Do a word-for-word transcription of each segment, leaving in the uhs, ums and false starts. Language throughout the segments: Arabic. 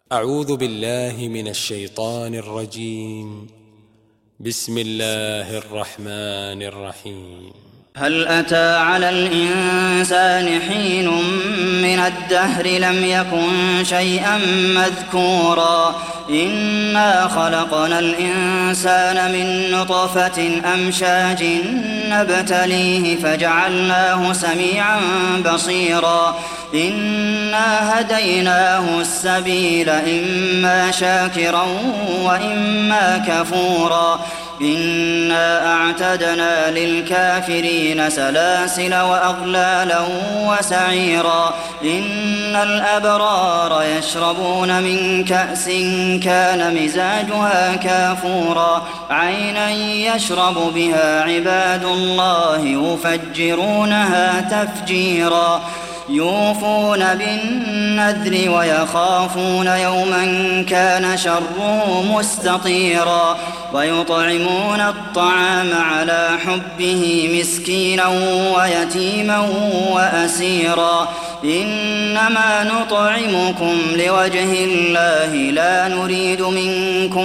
أعوذ بالله من الشيطان الرجيم. بسم الله الرحمن الرحيم. هل أتى على الإنسان حين من الدهر لم يكن شيئا مذكورا إنا خلقنا الإنسان من نطفة أمشاج نبتليه فجعلناه سميعا بصيرا إنا هديناه السبيل إما شاكرا وإما كفورا إنا أعتدنا للكافرين سلاسل وأغلالا وسعيرا إن الأبرار يشربون من كأس كان مزاجها كافورا عينا يشرب بها عباد الله يفجرونها تفجيرا يوفون بالنذر ويخافون يوما كان شره مستطيرا ويطعمون الطعام على حبه مسكينا ويتيما وأسيرا إنما نطعمكم لوجه الله لا نريد منكم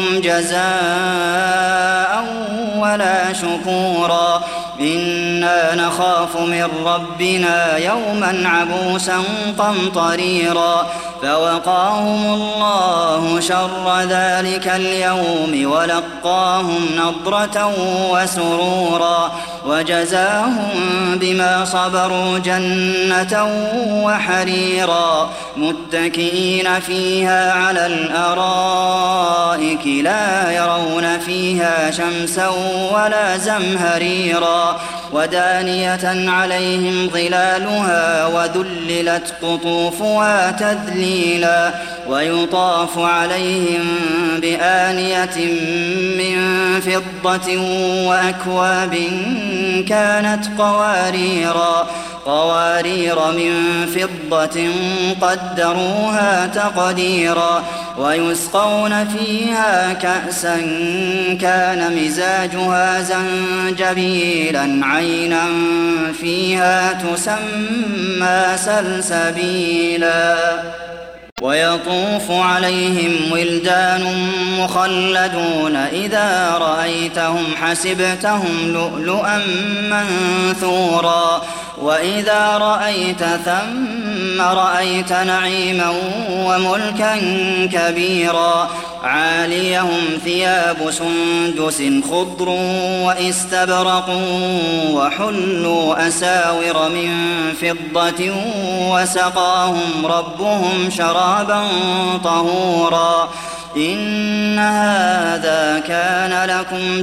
جزاء ولا شكورا إنا نخاف من ربنا يوما عبوسا قمطريرا فوقاهم الله شر ذلك اليوم ولقاهم نضرة وسرورا وجزاهم بما صبروا جنة وحريرا متكئين فيها على الأرائك لا يرون فيها شمسا ولا زمهريرا ودانية عليهم ظلالها وذللت قطوفها تذليلا ويطاف عليهم بآنية من فضة وأكواب كانت قواريرا قوارير من فضة قدروها تقديرا ويسقون فيها كأسا كان مزاجها زنجبيلا عينا فيها تسمى سلسبيلا ويطوف عليهم ولدان مخلدون إذا رأيتهم حسبتهم لؤلؤا منثورا وإذا رأيت ثم رأيت نعيما وملكا كبيرا عاليهم ثياب سندس خضر واستبرق وحلوا أساور من فضة وسقاهم ربهم شرابا طهورا إن هذا كان لكم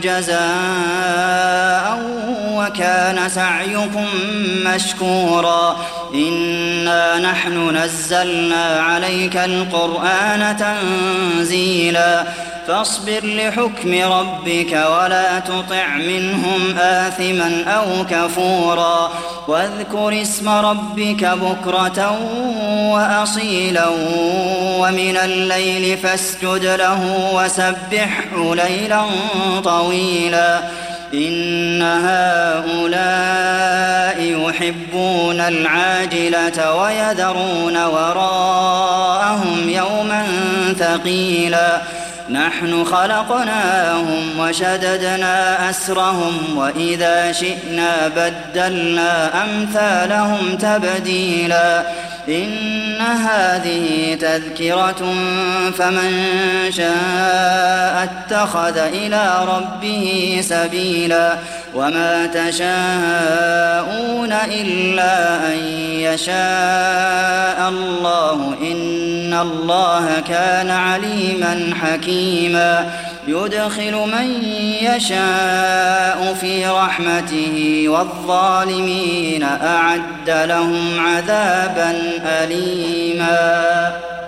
جزاء وكان سعيكم مشكورا إنا نحن نزلنا عليك القرآن تنزيلا فاصبر لحكم ربك ولا تطع منهم آثما أو كفورا واذكر اسم ربك بكرة وأصيلا ومن الليل فاسجد له وسبحه ليلا طويلا إن هؤلاء يحبون العاجلة ويذرون وراءهم يوما ثقيلا نحن خلقناهم وشددنا أسرهم وإذا شئنا بدلنا أمثالهم تبديلا إن هذه تذكرة فمن شاء اتخذ إلى ربه سبيلا وما تشاءون إلا أن يشاء الله إن الله كان عليما حكيما يدخل من يشاء في رحمته والظالمين أعد لهم عذابا أليما.